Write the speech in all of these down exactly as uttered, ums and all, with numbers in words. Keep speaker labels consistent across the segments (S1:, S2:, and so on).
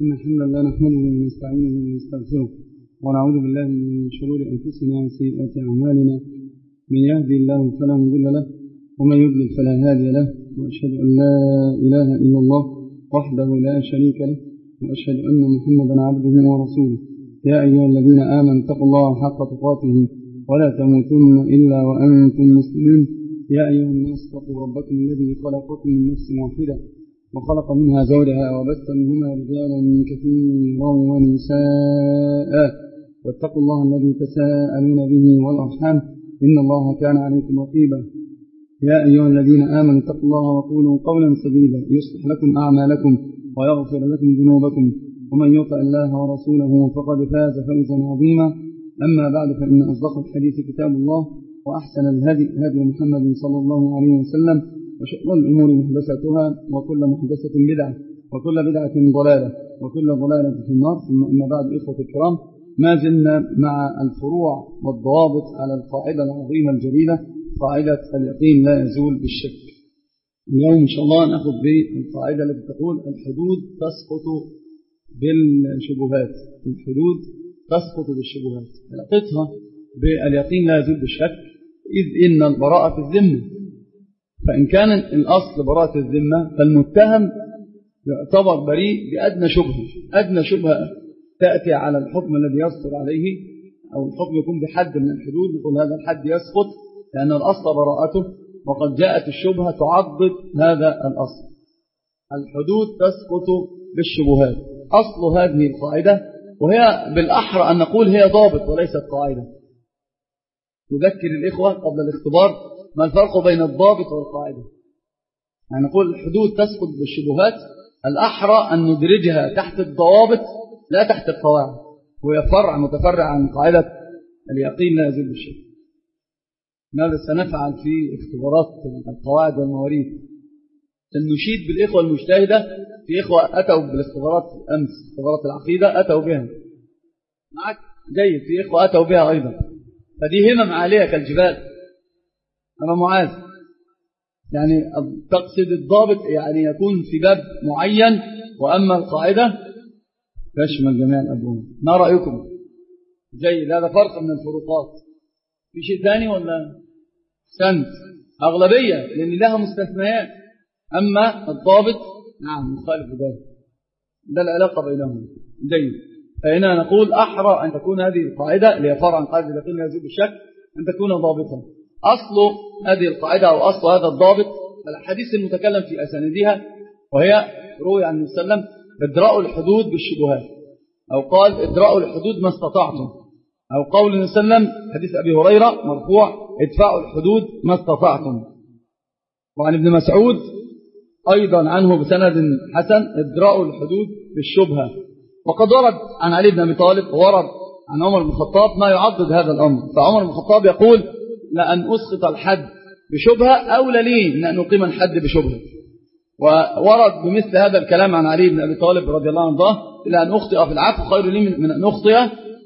S1: إن الحمد لله نحمده ونستعينه ونستغفره ونعوذ بالله من شرور أنفسنا وسيئات أعمالنا. من يهدي الله فلا مضل له ومن يضلل فلا هادي له، وأشهد أن لا إله إلا الله وحده لا شريك له، وأشهد أن محمدا عبده ورسوله. يا أيها الذين آمنوا اتقوا الله حق تقاته ولا تموتن إلا وأنتم مسلمون. يا أيها الناس اتقوا ربكم الذي خلقكم من نفس واحدة وخلق منها زوجها وبث منهما رجالا كثيرا ونساء، واتقوا الله الذي تساءلون به والأرحام إن الله كان عليكم رقيبا. يا أيها الذين آمنوا اتقوا الله وقولوا قولا سديدا يصلح لكم أعمالكم ويغفر لكم ذنوبكم، ومن يطع الله ورسوله فقد فاز فوزا عظيما. أما بعد، فإن أصدق الحديث كتاب الله، وأحسن الهدي هدي محمد صلى الله عليه وسلم، وشر الأمور محدثاتها، وكل محدثة بدعة، وكل بدعة ضلالة، وكل ضلالة في النار. ثم أما بعد، إخوة الكرام، ما زلنا مع الفروع والضوابط على القاعدة العظيمة الجليلة، قاعدة اليقين لا يزول بالشك. اليوم إن شاء الله نأخذ بالقاعدة التي تقول الحدود تسقط بالشبهات. الحدود تسقط بالشبهات، علاقتها باليقين لا يزول بالشك، إذ إن البراءة في الذمة، فإن كان الأصل براءة الذمة فالمتهم يعتبر بريء بأدنى شبهة. أدنى شبهة تأتي على الحكم الذي يصدر عليه، أو الحكم يكون بحد من الحدود، يقول هذا الحد يسقط لأن الأصل براءته، وقد جاءت الشبهة تعضد هذا الأصل. الحدود تسقط بالشبهات، أصل هذه القاعدة، وهي بالأحرى أن نقول هي ضابط وليست قاعدة. نذكر الإخوة قبل الاختبار ما الفرق بين الضابط والقاعدة. يعني نقول الحدود تسقط بالشبهات، الأحرى أن ندرجها تحت الضوابط لا تحت القواعد، وهي فرع متفرع عن قاعدة اليقين لا يزول بالشك. ماذا سنفعل في اختبارات القواعد والمواريث؟ سنشيد بالإخوة المجتهدة. في إخوة أتوا بالاختبارات أمس، اختبارات العقيدة أتوا بها معك جيد، في إخوة أتوا بها أيضا، فدي همم عالية كالجبال. أنا معاذ، يعني تقصد الضابط يعني يكون في باب معين، وأما القاعدة تشمل جميع الأبواب. ما رأيكم؟ جيد، هذا فرق من الفروقات. في شيء ثاني ولا سنت؟ أغلبية، لأن لها مستثنيات. أما الضابط نعم مخالف ذلك، ده العلاقة بينهم. جيد، فهنا نقول أحرى أن تكون هذه القاعدة اللي هي فرع عن قاعدة اليقين لا يزول بالشك أن تكون ضابطا. أصل هذه القاعدة أو أصل هذا الضابط الحديث المتكلم في أسانيدها، وهي روي عن النبي صلى الله عليه وسلم ادراء الحدود بالشبهات، أو قال ادراء الحدود ما استطعتم، أو قول النبي صلى الله عليه وسلم حديث أبي هريرة مرفوع ادفعوا الحدود ما استطعتم. وعن ابن مسعود أيضا عنه بسند حسن ادراء الحدود بالشبهة. وقد ورد عن علي بن أبي طالب وورد عن عمر بن الخطاب ما يعضد هذا الأمر. فعمر بن الخطاب يقول لأن أسقط الحد بشبهة أولى لي من أن أقيم الحد بشبهة. وورد بمثل هذا الكلام عن علي بن أبي طالب رضي الله عنه، إلى أن أخطئ في العفو خير لي من أن أخطئ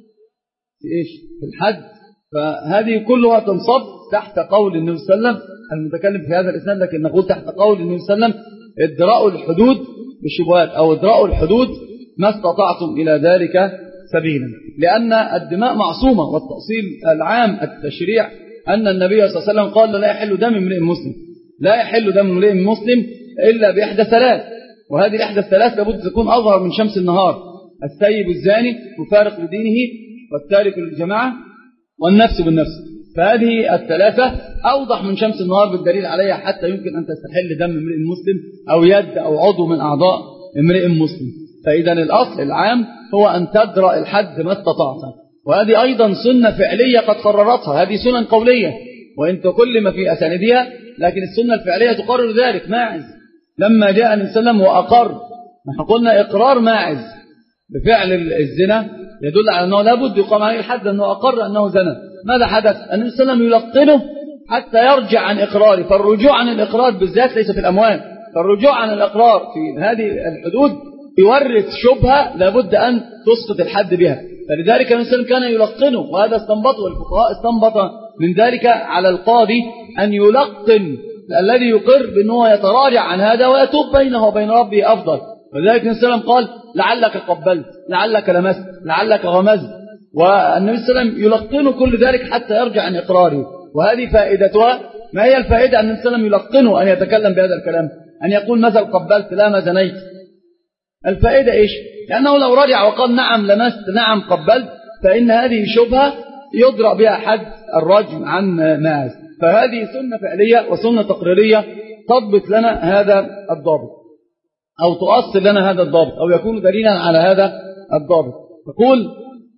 S1: في إيش؟ في الحد. فهذه كلها تنصب تحت قول النبي صلى الله عليه وسلم المتكلم في هذا الإسناد، لكن نقول تحت قول النبي صلى الله عليه وسلم ادراء الحدود بالشبهات، أو ادراء الحدود ما استطعتم إلى ذلك سبيلا، لأن الدماء معصومة. والتأصيل العام التشريع أن النبي صلى الله عليه وسلم قال لا يحل دم امرئ مسلم، لا يحل دم امرئ مسلم إلا بإحدى ثلاث، وهذه الإحدى الثلاث لابد تكون أظهر من شمس النهار: السيب الزاني مفارق لدينه، والتارك للجماعة، والنفس بالنفس. فهذه الثلاثة أوضح من شمس النهار بالدليل عليها، حتى يمكن أن تستحل دم امرئ مسلم أو يد أو عضو من أعضاء امرئ مسلم. فإذا الأصل العام هو أن تدرأ الحد ما استطعت. وهذه أيضا سنة فعلية قد قررتها، هذه سنن قولية وإن تكلم في أساندها، لكن السنة الفعلية تقرر ذلك. ماعز لما جاء النبي صلى الله عليه وسلم وأقر، نحن قلنا إقرار ماعز بفعل الزنا يدل على أنه لابد يقام عليه الحد، أنه أقر أنه زنا. ماذا حدث؟ النبي صلى الله عليه وسلم يلقنه حتى يرجع عن إقراره. فالرجوع عن الإقرار بالذات ليس في الأموال، فالرجوع عن الإقرار في هذه الحدود يورث شبهة لابد أن تسقط الحد بها. فلذلك النبي صلى الله عليه وسلم كان يلقنه، وهذا استنبطه والفقهاء استنبط من ذلك على القاضي أن يلقن الذي يقر بأنه يتراجع عن هذا ويتوب بينه وبين ربه أفضل. ولذلك النبي صلى الله عليه وسلم قال لعلك قبلت، لعلك لمست، لعلك غمزت، والنبي صلى الله عليه وسلم يلقن كل ذلك حتى يرجع عن إقراره. وهذه فائدتها. ما هي الفائدة؟ أن النبي صلى الله عليه وسلم يلقنه أن يتكلم بهذا الكلام، أن يقول مثل قبلت لا ما زنيت. الفائدة إيش؟ لأنه لو رجع وقال نعم لمست نعم قبلت فإن هذه شبهة يدرأ بها حد الرجم عن ماس. فهذه سنة فعلية وسنة تقريرية تضبط لنا هذا الضابط أو تؤصل لنا هذا الضابط أو يكون دليلا على هذا الضابط. تقول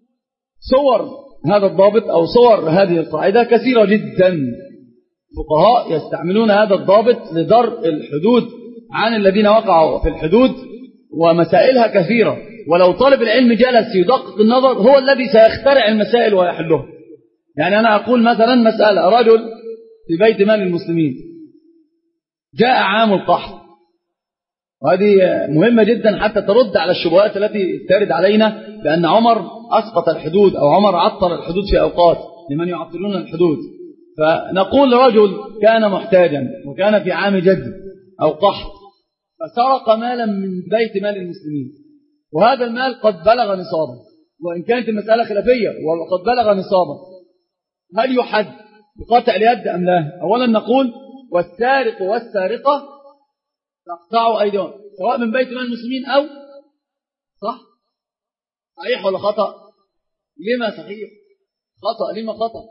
S1: صور هذا الضابط أو صور هذه القاعدة كثيرة جدا. فقهاء يستعملون هذا الضابط لدرء الحدود عن الذين وقعوا في الحدود، ومسائلها كثيرة. ولو طالب العلم جلس يدقق النظر هو الذي سيخترع المسائل ويحلها. يعني أنا أقول مثلا مسألة: رجل في بيت مال المسلمين جاء عام القحط، وهذه مهمة جدا حتى ترد على الشبهات التي ترد علينا بأن عمر أسقط الحدود أو عمر عطل الحدود في أوقات لمن يعطلون الحدود. فنقول رجل كان محتاجا وكان في عام جد أو قحط فسرق مالا من بيت مال المسلمين، وهذا المال قد بلغ نصابا، وإن كانت المسألة خلافية وقد بلغ نصابا، هل يحد بقطع اليد أم لا؟ أولا نقول والسارق والسارقة تقطعوا أيديهم سواء من بيت مال المسلمين أو صح؟ صحيح ولا خطأ؟ لما صحيح؟ خطأ. لما خطأ؟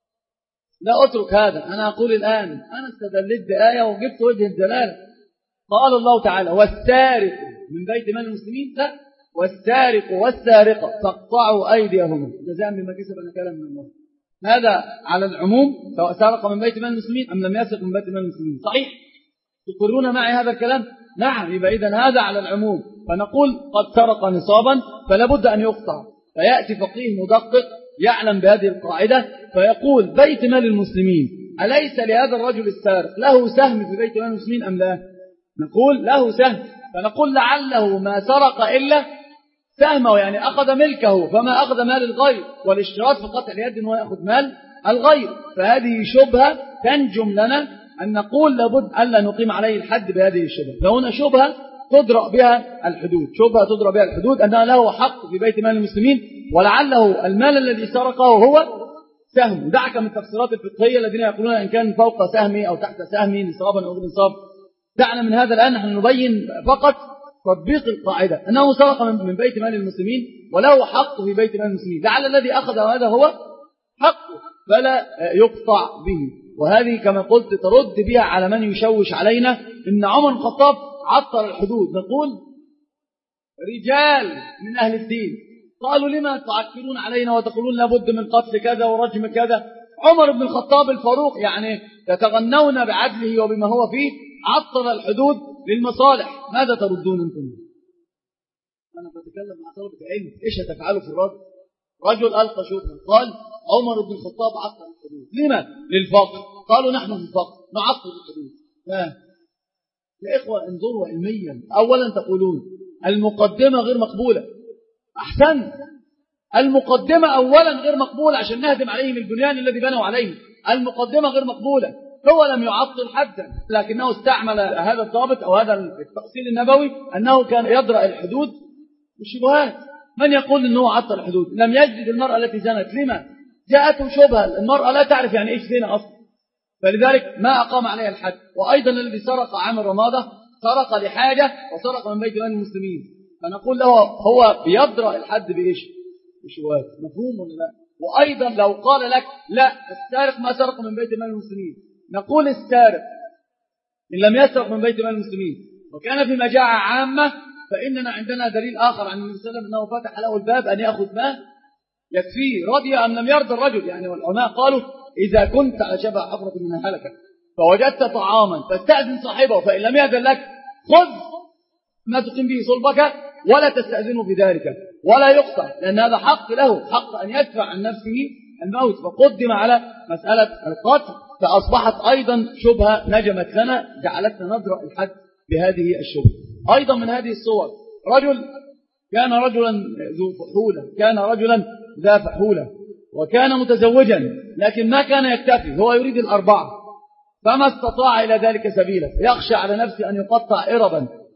S1: لا أترك هذا. أنا أقول الآن أنا استدلت بآية وجبت وجه الدلالة. قال الله تعالى والسارق من بيت مال المسلمين، لا، والسارق والسارقة فاقطعوا أيديهم جزاء بما كسب نكالا من الله. هذا على العموم سواء سرق من بيت مال المسلمين أم لم يسرق من بيت مال المسلمين. صحيح؟ تقرون معي هذا الكلام؟ نعم. يبقى إذن هذا على العموم. فنقول قد سرق نصابا فلا بد أن يقطع. فيأتي فقيه مدقق يعلم بهذه القاعدة فيقول بيت مال المسلمين أليس لهذا الرجل السارق له سهم في بيت مال المسلمين أم لا؟ نقول له سهم. فنقول لعله ما سرق إلا سهمه، يعني أخذ ملكه فما أخذ مال الغير، والاشتراط في قطع اليد أنه يأخذ مال الغير. فهذه شبهة تنجم لنا أن نقول لابد ألا نقيم عليه الحد بهذه الشبهة. فهنا شبهة تدرأ بها الحدود، شبهة تدرأ بها الحدود أنها له حق في بيت مال المسلمين ولعله المال الذي سرقه هو سهم. دعك من التفسيرات الفقهية الذين يقولون إن كان فوق سهمي أو تحت سهمي نصابا أو نصاب. دعنا من هذا الآن، نحن نبين فقط تطبيق القاعدة أنه سرق من بيت مال المسلمين وله حق في بيت مال المسلمين، لعل الذي أخذ هذا هو حقه فلا يقطع به. وهذه كما قلت ترد بها على من يشوش علينا إن عمر بن الخطاب عطل الحدود. نقول رجال من أهل الدين قالوا لما تعكرون علينا وتقولون لابد من قتل كذا ورجم كذا؟ عمر بن الخطاب الفاروق يعني تتغنون بعدله وبما هو فيه عطل الحدود للمصالح. ماذا تردون أنتم؟ أنا بتكلم مع طلبة العلم إيش هتفعلوا في الرد؟ رجل ألقى شبهة قال عمر بن الخطاب عطل الحدود. لما؟ للفقر. قالوا نحن في الفقر نعطل الحدود. يا إخوة انظروا علميا. أولا تقولون المقدمة غير مقبولة. أحسن، المقدمة أولا غير مقبولة عشان نهدم عليهم البنيان الذي بنوا عليه. المقدمة غير مقبولة. هو لم يعطل حدا لكنه استعمل هذا الضابط أو هذا التأصيل النبوي أنه كان يدرأ الحدود بالشبهات. من يقول أنه عطل الحدود؟ لم يجد المرأة التي زنت. لما؟ جاءته شبهة. المرأة لا تعرف يعني إيش زنا أصلا، فلذلك ما أقام عليها الحد. وأيضا الذي سرق عام الرمادة سرق لحاجة وسرق من بيت مال المسلمين، فنقول له هو بيدرأ الحد بإيش؟ بشبهات. مفهوم ولا لا؟ وأيضا لو قال لك لا السارق ما سرق من بيت مال المسلمين، نقول السارق إن لم يسرق من بيت مال المسلمين وكان في مجاعة عامة فإننا عندنا دليل آخر عن النبي صلى الله عليه وسلم أنه فتح له الباب أن يأخذ ما يكفيه رضي أم لم يرضى الرجل. يعني والعلماء قالوا إذا كنت على شبه حفرة من الهلكة فوجدت طعاما فاستأذن صاحبه، فإن لم يأذن لك خذ ما تقيم به صلبك ولا تستأذنه في ذلك ولا يقطع، لأن هذا حق له، حق أن يدفع عن نفسه الموت، فقدم على مسألة القتل. فأصبحت أيضا شبهة نجمت لنا جعلتنا ندرأ الحد بهذه الشبهة. أيضا من هذه الصور رجل كان رجلا ذو فحولة، كان رجلا ذا فحولة وكان متزوجا لكن ما كان يكتفي، هو يريد الأربعة فما استطاع إلى ذلك سبيلا، يخشى على نفسه أن يقطع إربا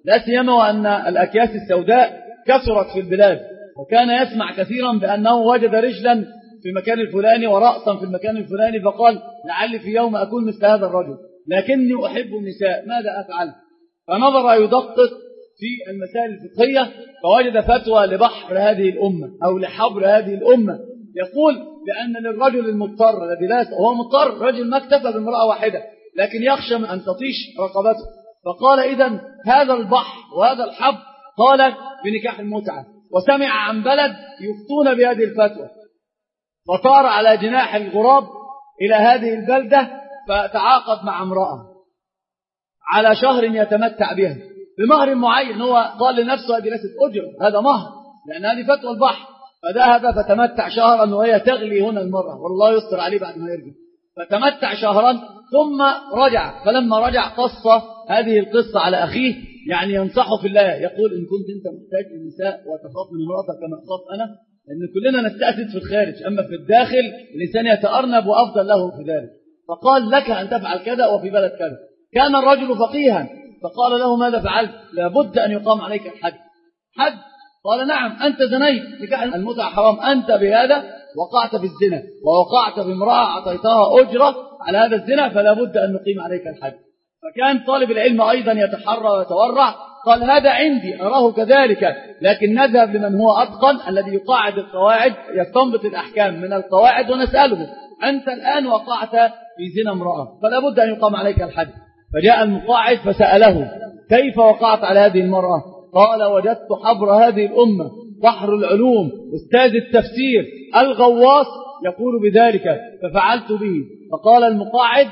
S1: لا سيما وأن الأكياس السوداء كثرت في البلاد، وكان يسمع كثيرا بأنه وجد رجلا في المكان الفلاني ورأسا في المكان الفلاني، فقال لعل في يوم أكون مثل هذا الرجل، لكني أحب النساء، ماذا أفعل؟ فنظر يدقق في المسائل الفقهية فوجد فتوى لبحر هذه الأمة أو لحبر هذه الأمة، يقول بأن للرجل المضطر الذي لا هو مضطر، رجل ما اكتفى بامرأة واحدة لكن يخشى من أن تطيش رقبته، فقال إذن هذا البحر وهذا الحبر قال بنكاح المتعة، وسمع عن بلد يفتون بهذه الفتوى، فطار على جناح الغراب إلى هذه البلدة، فتعاقد مع امرأة على شهر يتمتع بها بمهر معين، هو قال لنفسه هذه ليست أجرة، هذا مهر، لأن هذه فتوى البحر، فذهب فتمتع شهرا وهي تغلي هنا المرة، والله يستر عليه بعد ما يرجع، فتمتع شهرا ثم رجع، فلما رجع قص هذه القصة على أخيه، يعني ينصحه في الله، يقول إن كنت أنت محتاج للنساء وتخاف من امرأتك كما أخاف أنا، لأن كلنا نستأسد في الخارج، أما في الداخل الإنسان يتأرنب وأفضل له في ذلك، فقال لك أن تفعل كذا وفي بلد كذا. كان الرجل فقيها فقال له ماذا فعلت؟ لابد أن يقام عليك الحد. حد؟ قال نعم، أنت زنيت، نكاح المتعة حرام، أنت بهذا وقعت في الزنا ووقعت بامرأة أعطيتها أجرة على هذا الزنا، فلا بد أن نقيم عليك الحد. فكان طالب العلم أيضا يتحرى ويتورع، قال هذا عندي أراه كذلك، لكن نذهب لمن هو أتقن الذي يقاعد القواعد، يستنبط الأحكام من القواعد، ونسأله أنت الآن وقعت في زنا امرأة فلا بد أن يقام عليك الحد. فجاء المقاعد فسأله كيف وقعت على هذه المرأة؟ قال وجدت حبر هذه الأمة بحر العلوم أستاذ التفسير الغواص يقول بذلك ففعلت به. فقال المقاعد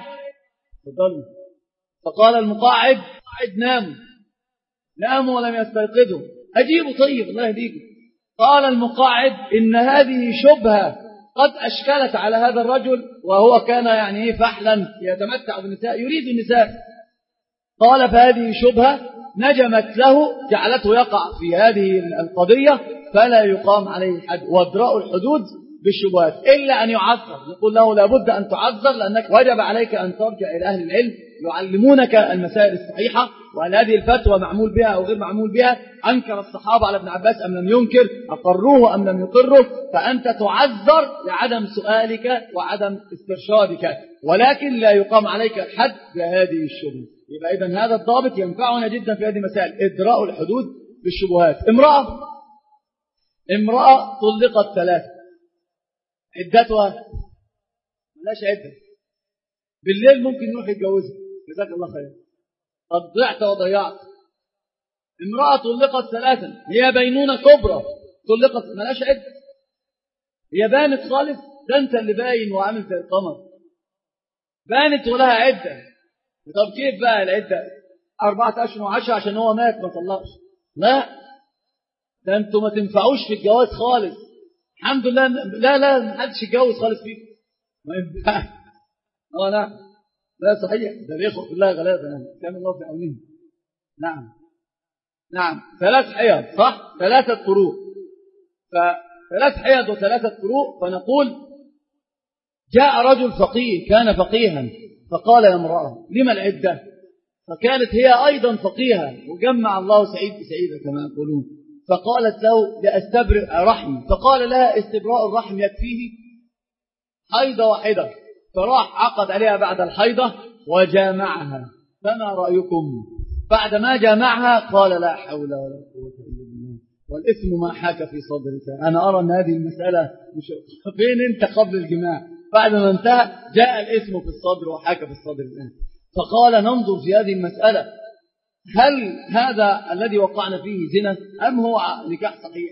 S1: فقال المقاعد ناموا ناموا ولم يستيقظوا، أجيبوا طيب الله يهديكم. قال المقاعد إن هذه شبهة قد أشكلت على هذا الرجل، وهو كان يعني فحلا يتمتع بالنساء يريد النساء. قال فهذه شبهة نجمت له جعلته يقع في هذه القضية، فلا يقام عليه الحد، وادراء الحدود بالشبهات إلا أن يعذر. يقول له لابد أن تعذر، لأنك وجب عليك أن ترجع إلى أهل العلم يعلمونك المسائل الصحيحة، وهل هذه الفتوى معمول بها أو غير معمول بها، أنكر الصحابة على ابن عباس أم لم ينكر، أقروه أم لم يقره، فأنت تعذر لعدم سؤالك وعدم استرشادك، ولكن لا يقام عليك الحد بهذه الشبهة. يبقى إذن هذا الضابط ينفعنا جدا في هذه المسائل، إدراء الحدود بالشبهات. امرأة امرأة طلقت ثلاثة، عدتها ملاش عدة، بالليل ممكن يروح يتجوزها، جزاك الله خير، قد ضعت وضيعت. امرأة طلقت ثلاثا، هي بينونة كبرى، طلقت ملاش عدة، هي بانت خالص، ده انت اللي باين وعامل زي القمر، بانت ولها عدة. طب كيف بقى العدة؟ أربعة أشهر وعشرة عشان هو مات ما طلقش؟ لا، ده انتوا ما تنفعوش في الجواز خالص. الحمد لله، لا لا ما حدش يتجوز خالص فيكم، ما ينفعش. اه نعم، لا صحيح، ده الإخوة كلها غلابة يعني، كان الله في عونهم. نعم نعم، ثلاث حيض صح، ثلاثة قروء، فثلاث حيض وثلاثة قروء. فنقول جاء رجل فقيه كان فقيها فقال يا امرأة لما العدة؟ فكانت هي أيضا فقيها، وجمع الله سعيد بسعيدة كما يقولون، فقالت له لأستبرئ رحمي، فقال لها استبراء الرحم يكفيه حيضة واحدة، فراح عقد عليها بعد الحيضة وجامعها. فما رأيكم؟ بعد ما جامعها قال لا حول ولا قوة إلا بالله والإثم ما حاك في صدرك. أنا أرى أن هذه المسألة مش فين أنت قبل الجماع، بعد ما انتهى جاء الإثم في الصدر وحاك في الصدر الآن. فقال ننظر في هذه المسألة، هل هذا الذي وقعنا فيه زنا أم هو نكاح صحيح؟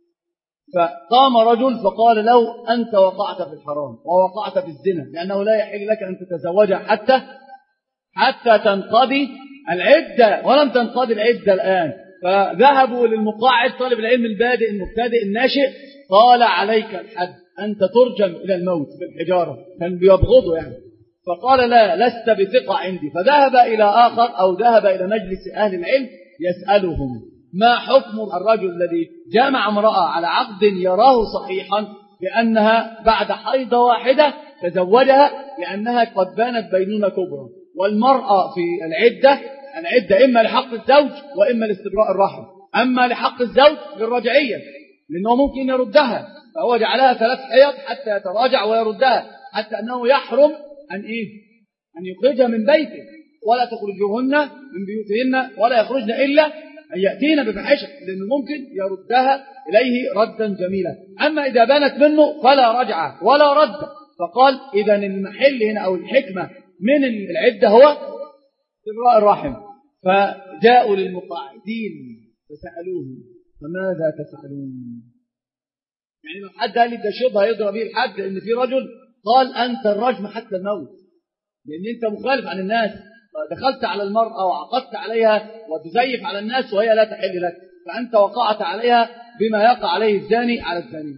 S1: فقام رجل فقال له أنت وقعت في الحرام ووقعت في الزنا، لأنه لا يحل لك أن تتزوجها حتى حتى تنقضي العدة، ولم تنقضي العدة الآن. فذهبوا للمقاعد طالب العلم البادئ المبتدئ الناشئ، قال عليك الحد، أنت ترجم إلى الموت بالحجارة، كان بيبغضه يعني. فقال لا لست بثقة عندي. فذهب إلى آخر أو ذهب إلى مجلس أهل العلم يسألهم ما حكم الرجل الذي جامع امرأة على عقد يراه صحيحا بأنها بعد حيضة واحدة تزوجها لأنها قد بانت بينونة كبرى، والمرأة في العدة العدة إما لحق الزوج وإما لاستبراء الرحم. أما لحق الزوج للرجعية لأنه ممكن يردها، فهو جعلها ثلاث حيض حتى يتراجع ويردها، حتى أنه يحرم أن إيه أن يخرجها من بيته، ولا تخرجوهن من بيوتهن ولا يخرجن إلا أن يأتين بفاحشة، لأنه ممكن يردها إليه ردا جميلا. أما إذا بانت منه فلا رجعة ولا رد. فقال إذا المحل هنا أو الحكمة من العدة هو استبراء الرحم. فجاءوا للمقاعدين فسألوهم فماذا تفعلون؟ يعني لو حد قال لي ده شبهه يضرب به الحد، لأن في رجل قال أنت الرجم حتى الموت، لأن أنت مخالف عن الناس، دخلت على المرأة وعقدت عليها وتزيف على الناس وهي لا تحل لك، فأنت وقعت عليها بما يقع عليه الزاني على الزاني.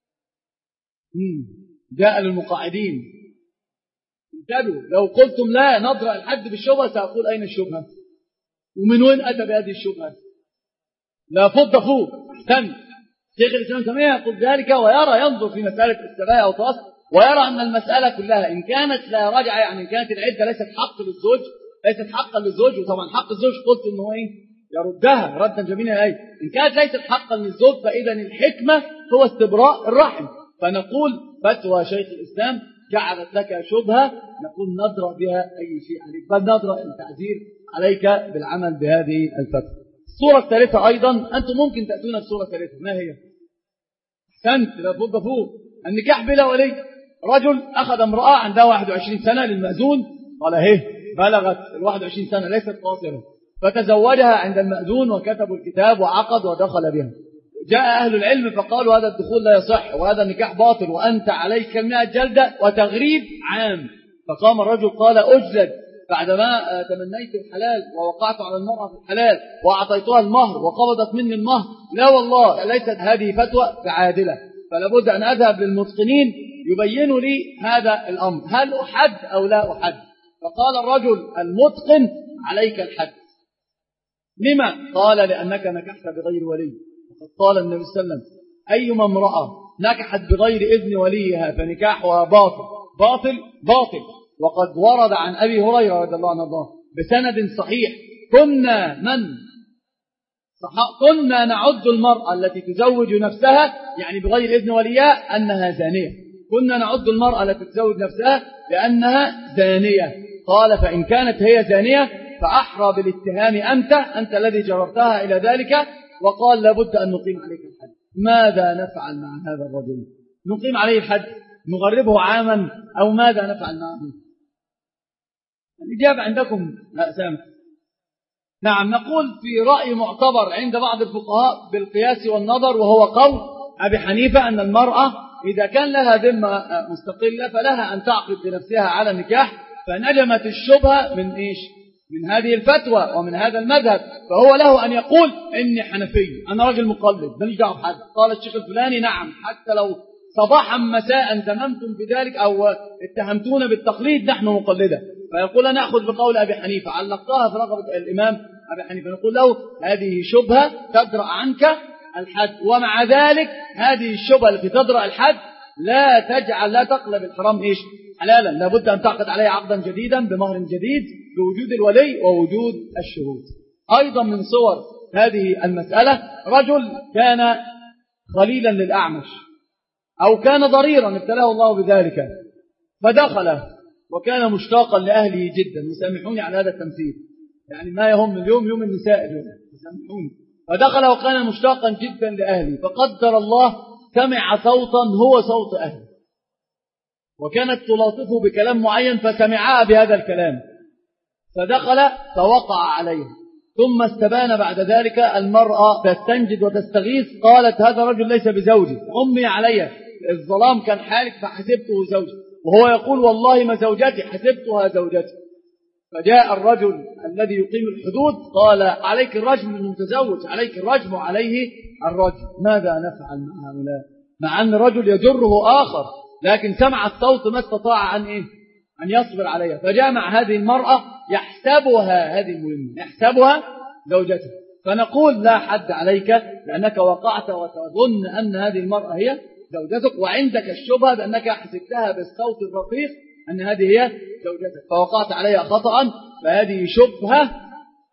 S1: جاء للمقاعدين انتبهوا، لو قلتم لا نضرب الحد بالشبهة سأقول أين الشبهة ومن وين أتى بهذه الشبهة؟ لا فض فوق. أحسن شيخ الإسلام تيمية يقول ذلك ويرى ينظر في مسألة السبايا أو التوسط، ويرى أن المسألة كلها إن كانت لا رجعة، يعني إن كانت العدة ليست حق للزوج ليست حقا للزوج، وطبعا حق الزوج قلت إنه إيه يردها ردا جميلا إليه. إن كانت ليست حقا للزوج فإذا الحكمة هو استبراء الرحم. فنقول فتوى شيخ الإسلام جعلت لك شبهة، نقول نضرب بها أي شيء عليك، بل نضرب التعزير عليك بالعمل بهذه الفتوى. الصورة الثالثة أيضا أنتم ممكن تأتون بصورة ثالثة، ما هي؟ أحسنت لا فوق فوق. النكاح بلا ولي. رجل أخذ امرأة عندها واحد وعشرين سنة للمأذون، قال هي بلغت الواحد وعشرين سنة ليست قاصرة، فتزوجها عند المأذون وكتبوا الكتاب وعقد ودخل بها. جاء أهل العلم فقالوا هذا الدخول لا يصح وهذا النكاح باطل وأنت عليك مئة جلدة وتغريب عام. فقام الرجل قال أجلد بعدما تمنيت الحلال ووقعت على المرأة في الحلال وأعطيتها المهر وقبضت مني المهر. لا والله ليست هذه فتوى عادلة، فلابد أن أذهب للمتقنين يبينوا لي هذا الأمر، هل أحد أو لا أحد؟ فقال الرجل المتقن عليك الحد. لما؟ قال لأنك نكحت بغير ولي. وقد قال النبي صلى الله عليه وسلم أيما امرأة نكحت بغير إذن وليها فنكاحها باطل باطل باطل. وقد ورد عن أبي هريرة رضي الله عنه بسند صحيح كنا من كنا نعد المرأة التي تزوج نفسها يعني بغير إذن وليها أنها زانية. كنا نعد المرأة التي تزوج نفسها لأنها زانية. قال فإن كانت هي زانية فأحرى بالاتهام أنت أنت الذي جررتها إلى ذلك. وقال لابد أن نقيم عليك الحد. ماذا نفعل مع هذا الرجل؟ نقيم عليه الحد، نغربه عاما، أو ماذا نفعل معه؟ الإجابة عندكم لا سامح. نعم، نقول في رأي معتبر عند بعض الفقهاء بالقياس والنظر، وهو قول أبي حنيفة أن المرأة إذا كان لها ذمة مستقلة فلها أن تعقد لنفسها على النكاح، فنجمت الشبهة من إيش؟ من هذه الفتوى ومن هذا المذهب، فهو له أن يقول إني حنفي أنا رجل مقلد ماليش دعوة بحد. قال الشيخ الفلاني نعم، حتى لو صباحا مساء تممتم بذلك أو اتهمتون بالتقليد نحن مقلدة. فيقول نأخذ بقول أبي حنيفة، علقتها في رقبة الإمام أبي حنيفة، نقول له هذه شبهة تدرأ عنك الحد، ومع ذلك هذه الشبهة التي تدرأ الحد لا تجعل لا تقلب الحرام إيش حلالا، لابد أن تعقد عليه عقدا جديدا بمهر جديد بوجود الولي ووجود الشهود. أيضا من صور هذه المسألة رجل كان خليلا للأعمش أو كان ضريرا ابتلاه الله بذلك، فدخل وكان مشتاقا لأهله جدا، وسامحوني على هذا التمثيل يعني ما يهم اليوم يوم النساء اليوم، سامحوني. فدخل وكان مشتاقا جدا لأهله، فقدر الله سمع صوتا هو صوت أهله، وكانت تلاطفه بكلام معين فسمعها بهذا الكلام، فدخل فوقع عليه. ثم استبان بعد ذلك المرأة تستنجد وتستغيث، قالت هذا الرجل ليس بزوجي، أمي علي الظلام كان حالك فحسبته زوجي، وهو يقول والله ما زوجتي حسبتها زوجتي. فجاء الرجل الذي يقيم الحدود قال عليك الرجم المتزوج، عليك الرجم وعليه الرجم. ماذا نفعل مع هؤلاء؟ مع أن الرجل يجره آخر، لكن سمع الصوت ما استطاع أن إيه؟ أن يصبر عليها، فجاء مع هذه المرأة يحسبها هذه المهمة يحسبها زوجته. فنقول لا حد عليك لأنك وقعت وتظن أن هذه المرأة هي زوجتك، وعندك الشبهة بأنك حسبتها بالصوت الرقيق أن هذه هي زوجتك فوقعت عليها خطأ، فهذه شبهة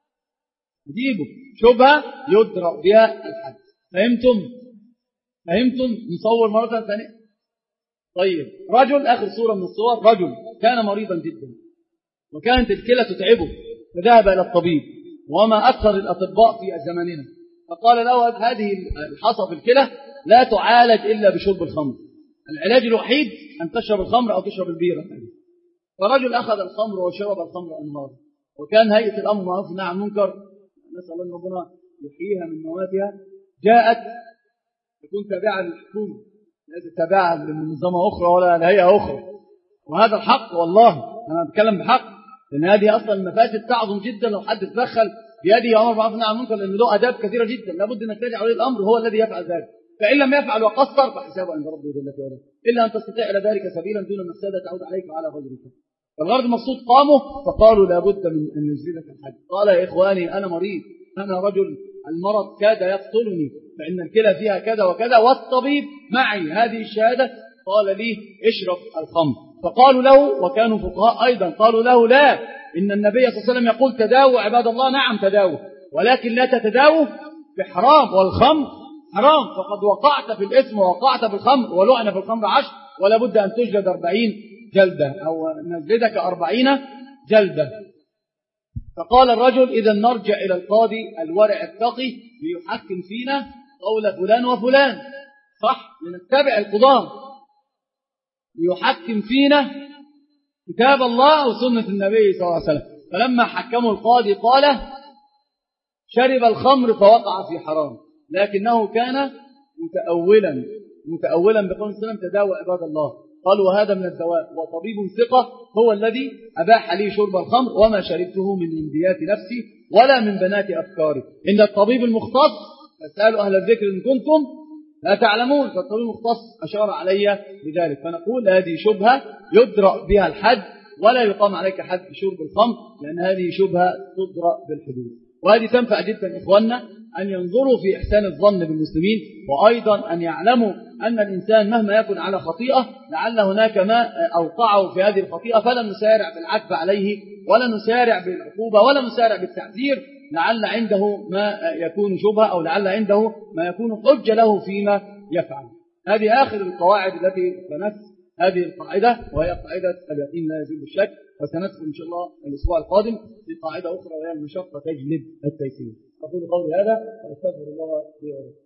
S1: نجيبه شبهة يدرأ بها الحد. فهمتم؟ فهمتم؟ نصور مرة ثانية. طيب، رجل، آخر صورة من الصور، رجل كان مريضا جدا وكانت الكلى تتعبه فذهب إلى الطبيب، وما أكثر الأطباء في زماننا، فقال له هذه الحصى في الكلى لا تعالج إلا بشرب الخمر، العلاج الوحيد أن تشرب الخمر أو تشرب البيرة. فرجل أخذ الخمر وشرب الخمر أنهار، وكان هيئة الأمر معروف والنهي عن المنكر، نسأل الله ربنا يحييها من مواتها، جاءت تكون تابعة للحكومة، ليست تابعة لمنظمة أخرى ولا لهيئة أخرى. وهذا الحق، والله أنا أتكلم بحق، لأن هذه أصلا المفاسد تعظم جدا لو حد تدخل بيده أمر معروف والنهي عن المنكر، لأن له آداب كثيرة جدا لابد أن ترجع ولي الأمر هو الذي يفعل ذلك، فإن لم يفعل وقصر فحسابه عند ربه جل وعلا، إلا أن تستطيع إلى ذلك سبيلا دون مفسدة تعود عليك وعلى غيرك. فالغرض المقصود قاموا فقالوا لابد من أن نجلدك الحد. قال يا إخواني أنا مريض، أنا رجل المرض كاد يقتلني، فإن الكلى فيها كذا وكذا، والطبيب معي هذه الشهادة، قال لي اشرب الخمر. فقالوا له، وكانوا فقهاء أيضا، قالوا له لا، إن النبي صلى الله عليه وسلم يقول تداووا عباد الله. نعم تداووا، ولكن لا تتداووا بحرام، والخمر حرام، فقد وقعت في الإثم ووقعت في الخمر، ولعن في الخمر عشر، ولا بد أن تجلد أربعين جلدة أو نجلدك أربعين جلدة. فقال الرجل إذا نرجع إلى القاضي الورع التقي ليحكم فينا قول فلان وفلان، صح، لنتبع القضاة، ليحكم فينا كتاب الله وسنة النبي صلى الله عليه وسلم. فلما حكموا القاضي قال شرب الخمر فوقع في حرام، لكنه كان متأولا متأولا بقول صلى الله عليه وسلم تداوى عباد الله. قالوا وهذا من الدواء، وطبيب ثقة هو الذي أباح لي شرب الخمر، وما شربته من انديات نفسي ولا من بنات أفكاري. إن الطبيب المختص، فاسألوا أهل الذكر إن كنتم لا تعلمون، فالطبيب المختص أشار علي بذلك. فنقول هذه شبهة يدرأ بها الحد، ولا يقام عليك حد بشرب الخمر، لأن هذه شبهة تدرأ بالحدود. وهذه تنفع جدا إخواننا أن ينظروا في إحسان الظن بالمسلمين، وأيضا أن يعلموا أن الإنسان مهما يكن على خطيئة لعل هناك ما أوقعه في هذه الخطيئة، فلا نسارع بالعتب عليه، ولا نسارع بالعقوبة، ولا نسارع بالتعذير، لعل عنده ما يكون شبهة، أو لعل عنده ما يكون حجة له فيما يفعل. هذه آخر القواعد التي تمس هذه القاعدة، وهي قاعدة اليقين لا يزول بالشك. وسندخل إن شاء الله الأسبوع القادم في قاعدة أخرى، وهي المشقة تجلب التيسير. أقول قولي هذا وأستغفر الله لي ولكم.